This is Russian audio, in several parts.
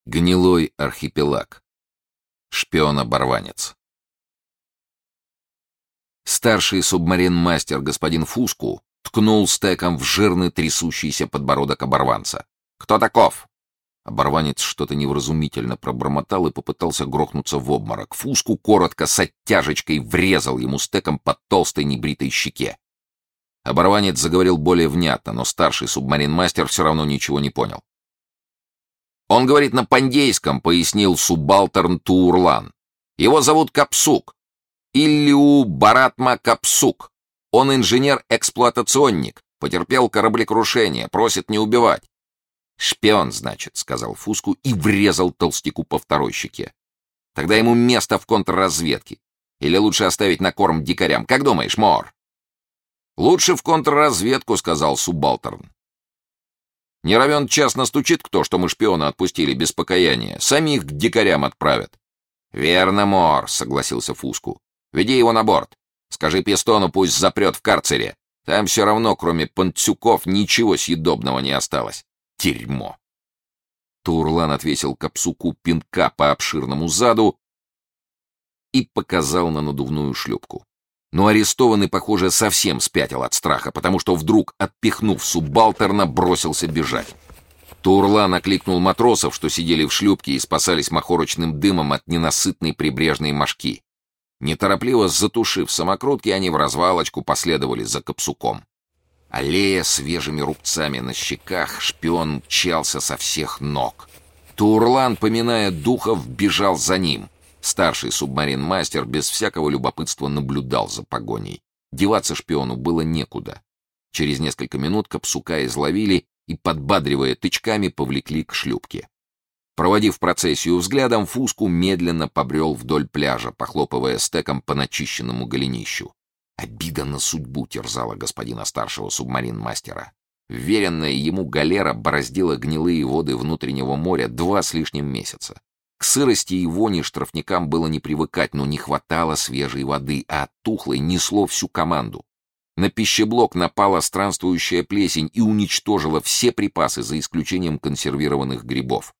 Гнилой архипелаг. Шпион-оборванец. Старший субмарин-мастер господин Фуску ткнул стеком в жирный трясущийся подбородок оборванца. «Кто таков?» Оборванец что-то невразумительно пробормотал и попытался грохнуться в обморок. Фуску коротко с оттяжечкой врезал ему стеком по толстой небритой щеке. Оборванец заговорил более внятно, но старший субмарин-мастер все равно ничего не понял. «Он говорит на пандейском», — пояснил субалтерн Туурлан. «Его зовут Капсук. Иллиу Баратма Капсук. Он инженер-эксплуатационник, потерпел кораблекрушение, просит не убивать». «Шпион, значит», — сказал Фуску и врезал толстяку по второй щеке. «Тогда ему место в контрразведке. Или лучше оставить на корм дикарям. Как думаешь, Моор?» «Лучше в контрразведку», — сказал субалтерн. «Не равен час настучит кто, что мы шпиона отпустили без покаяния. Самих к дикарям отправят». «Верно, Моор», — согласился Фуску. «Веди его на борт. Скажи Пистону, пусть запрет в карцере. Там все равно, кроме панцюков, ничего съедобного не осталось. Дерьмо». Туурлан отвесил Капсуку пинка по обширному заду и показал на надувную шлюпку. Но арестованный, похоже, совсем спятил от страха, потому что вдруг, отпихнув субалтерна, бросился бежать. Туурлан окликнул матросов, что сидели в шлюпке и спасались махорочным дымом от ненасытной прибрежной мошки. Неторопливо затушив самокрутки, они в развалочку последовали за Капсуком. Аллея свежими рубцами на щеках, шпион мчался со всех ног. Туурлан, поминая духов, бежал за ним. Старший субмарин-мастер без всякого любопытства наблюдал за погоней. Деваться шпиону было некуда. Через несколько минут Капсука изловили и, подбадривая тычками, повлекли к шлюпке. Проводив процессию взглядом, Фуску медленно побрел вдоль пляжа, похлопывая стеком по начищенному голенищу. Обида на судьбу терзала господина старшего субмарин-мастера. Вверенная ему галера бороздила гнилые воды внутреннего моря 2 с лишним месяца. К сырости и вони штрафникам было не привыкать, но не хватало свежей воды, а от тухлой несло всю команду. На пищеблок напала странствующая плесень и уничтожила все припасы, за исключением консервированных грибов.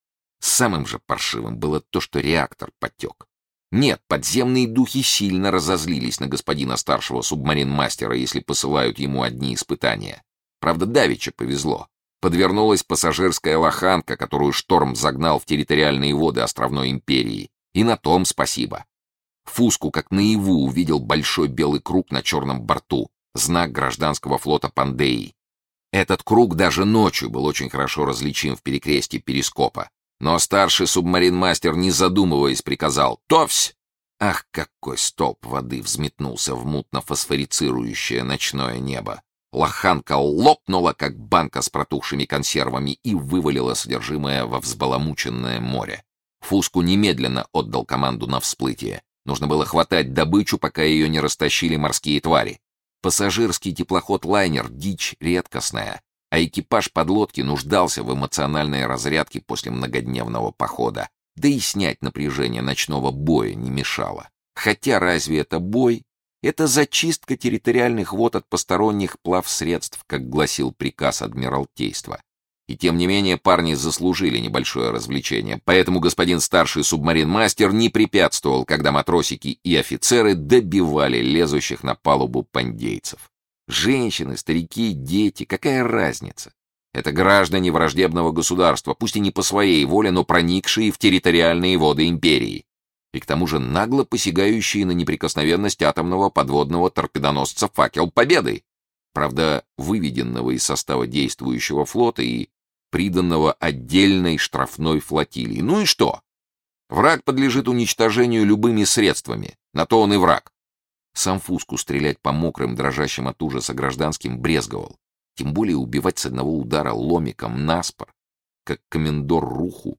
Самым же паршивым было то, что реактор потек. Нет, подземные духи сильно разозлились на господина старшего субмарин-мастера, если посылают ему одни испытания. Правда, давеча повезло. Подвернулась пассажирская лоханка, которую шторм загнал в территориальные воды островной империи. И на том спасибо. Фуску как наяву увидел большой белый круг на черном борту, знак гражданского флота Пандеи. Этот круг даже ночью был очень хорошо различим в перекрестье перископа. Но старший субмарин-мастер, не задумываясь, приказал «Товсь!». Ах, какой столб воды взметнулся в мутно-фосфорицирующее ночное небо! Лоханка лопнула, как банка с протухшими консервами, и вывалила содержимое во взбаламученное море. Фуску немедленно отдал команду на всплытие. Нужно было хватать добычу, пока ее не растащили морские твари. Пассажирский теплоход-лайнер — дичь редкостная, а экипаж подлодки нуждался в эмоциональной разрядке после многодневного похода. Да и снять напряжение ночного боя не мешало. Хотя разве это бой? Это зачистка территориальных вод от посторонних плавсредств, как гласил приказ Адмиралтейства. И тем не менее парни заслужили небольшое развлечение, поэтому господин старший субмарин-мастер не препятствовал, когда матросики и офицеры добивали лезущих на палубу пандейцев. Женщины, старики, дети, какая разница? Это граждане враждебного государства, пусть и не по своей воле, но проникшие в территориальные воды империи. И к тому же нагло посягающие на неприкосновенность атомного подводного торпедоносца «Факел Победы», правда, выведенного из состава действующего флота и приданного отдельной штрафной флотилии. Ну и что? Враг подлежит уничтожению любыми средствами, на то он и враг. Сам Фуску стрелять по мокрым, дрожащим от ужаса гражданским брезговал, тем более убивать с одного удара ломиком наспор, как комендор Руху.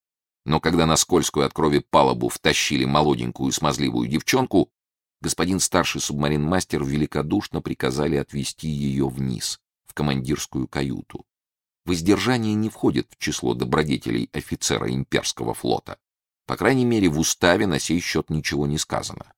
Но когда на скользкую от крови палубу втащили молоденькую смазливую девчонку, господин старший субмарин-мастер великодушно приказали отвезти ее вниз, в командирскую каюту. Воздержание не входит в число добродетелей офицера имперского флота. По крайней мере, в уставе на сей счет ничего не сказано.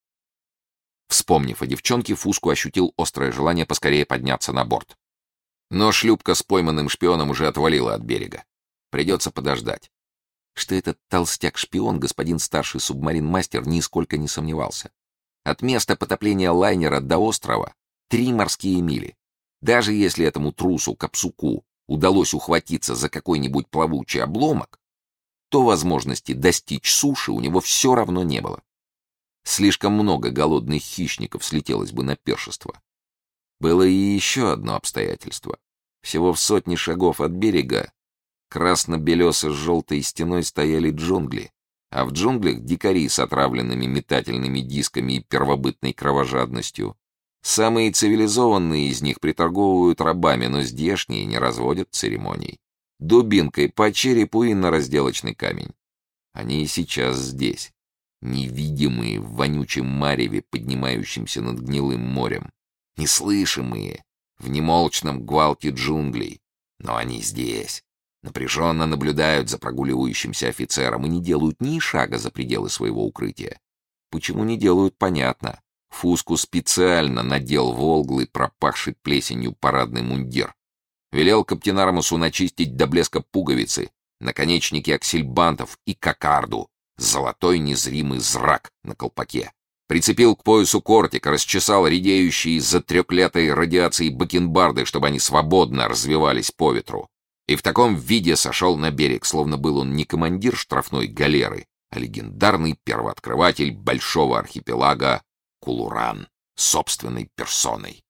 Вспомнив о девчонке, Фуску ощутил острое желание поскорее подняться на борт. Но шлюпка с пойманным шпионом уже отвалила от берега. Придется подождать. Что этот толстяк-шпион, господин старший субмарин-мастер, нисколько не сомневался. От места потопления лайнера до острова 3 морские мили. Даже если этому трусу-капсуку удалось ухватиться за какой-нибудь плавучий обломок, то возможности достичь суши у него все равно не было. Слишком много голодных хищников слетелось бы на пиршество. Было и еще одно обстоятельство. Всего в 100 шагов от берега красно-белесо-желтой стеной стояли джунгли, а в джунглях дикари с отравленными метательными дисками и первобытной кровожадностью. Самые цивилизованные из них приторговывают рабами, но здешние не разводят церемоний. Дубинкой по черепу и на разделочный камень. Они и сейчас здесь, невидимые в вонючем мареве, поднимающемся над гнилым морем, неслышимые в немолчном гвалте джунглей, но они здесь, напряженно наблюдают за прогуливающимся офицером и не делают ни шага за пределы своего укрытия. Почему не делают, понятно. Фуску специально надел волглый, пропахший плесенью парадный мундир. Велел каптенармусу начистить до блеска пуговицы, наконечники аксельбантов и кокарду, золотой незримый зрак на колпаке. Прицепил к поясу кортик, расчесал редеющие из-за трёхлетой радиации бакенбарды, чтобы они свободно развивались по ветру. И в таком виде сошел на берег, словно был он не командир штрафной галеры, а легендарный первооткрыватель большого архипелага Кулуран собственной персоной.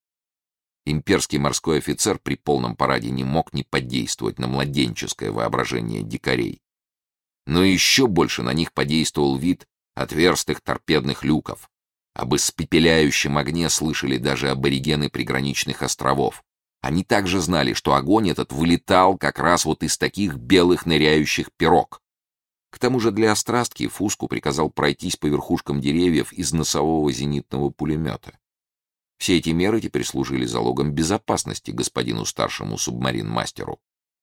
Имперский морской офицер при полном параде не мог не подействовать на младенческое воображение дикарей. Но еще больше на них подействовал вид отверстых торпедных люков. Об испепеляющем огне слышали даже аборигены приграничных островов. Они также знали, что огонь этот вылетал как раз вот из таких белых ныряющих пирог. К тому же для острастки Фуску приказал пройтись по верхушкам деревьев из носового зенитного пулемета. Все эти меры теперь служили залогом безопасности господину старшему субмарин-мастеру.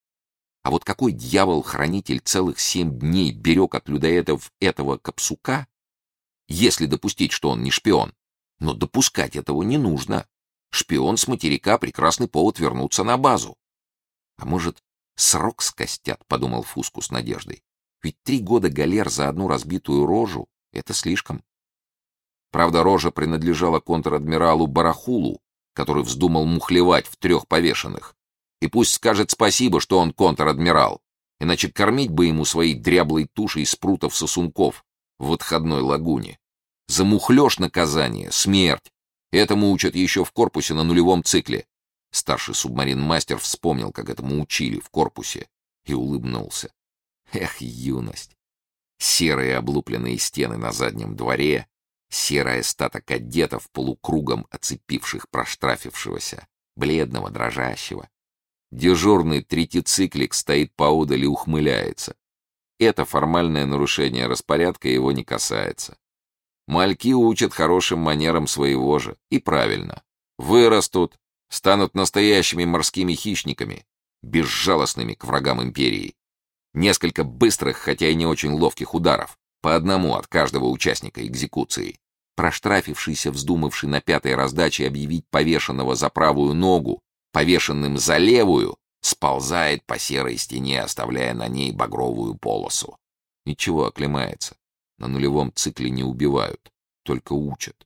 А вот какой дьявол-хранитель целых 7 дней берег от людоедов этого капсука, если допустить, что он не шпион? Но допускать этого не нужно. Шпион с материка — прекрасный повод вернуться на базу. А может, срок скостят, подумал Фуску с надеждой. Ведь 3 года галер за одну разбитую рожу — это слишком. Правда, рожа принадлежала контр-адмиралу Барахулу, который вздумал мухлевать в 3 повешенных. И пусть скажет спасибо, что он контр-адмирал, иначе кормить бы ему своей дряблой тушей спрутов-сосунков в отходной лагуне. За мухлёж наказание — смерть. Этому учат еще в корпусе на нулевом цикле. Старший субмарин-мастер вспомнил, как этому учили в корпусе, и улыбнулся. Эх, юность! Серые облупленные стены на заднем дворе, серая стата кадетов, полукругом оцепивших проштрафившегося, бледного, дрожащего. Дежурный третьециклик стоит поодаль и ухмыляется. Это формальное нарушение распорядка его не касается. Мальки учат хорошим манерам своего же, и правильно. Вырастут, станут настоящими морскими хищниками, безжалостными к врагам империи. Несколько быстрых, хотя и не очень ловких ударов, по одному от каждого участника экзекуции. Проштрафившийся, вздумавший на 5-й раздаче объявить повешенного за правую ногу повешенным за левую, сползает по серой стене, оставляя на ней багровую полосу. Ничего, оклемается. На нулевом цикле не убивают, только учат.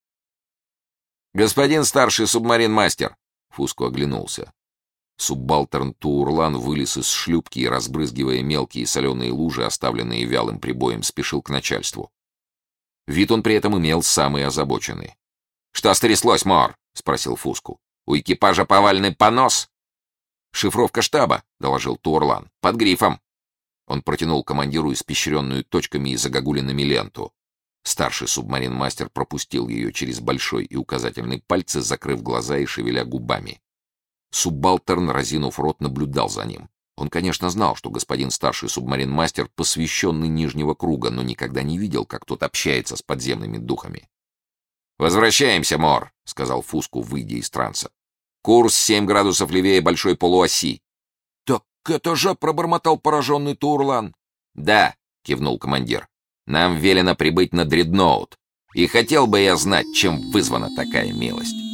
«Господин старший субмарин-мастер!» Фуску оглянулся. Суббалтерн Туурлан вылез из шлюпки и, разбрызгивая мелкие соленые лужи, оставленные вялым прибоем, спешил к начальству. Вид он при этом имел самый озабоченный. «Что стряслось, Мор?» — спросил Фуску. «У экипажа повальный понос?» «Шифровка штаба», — доложил Туурлан. «Под грифом». Он протянул командиру испещренную точками и загогулинами ленту. Старший субмарин-мастер пропустил ее через большой и указательный пальцы, закрыв глаза и шевеля губами. Суббалтерн, разинув рот, наблюдал за ним. Он, конечно, знал, что господин старший субмарин-мастер посвященный Нижнего круга, но никогда не видел, как тот общается с подземными духами. «Возвращаемся, Мор», — сказал Фуску, выйдя из транса. «Курс 7 градусов левее большой полуоси». «Так это же», — пробормотал пораженный Туурлан. «Да», — кивнул командир. «Нам велено прибыть на дредноут. И хотел бы я знать, чем вызвана такая милость».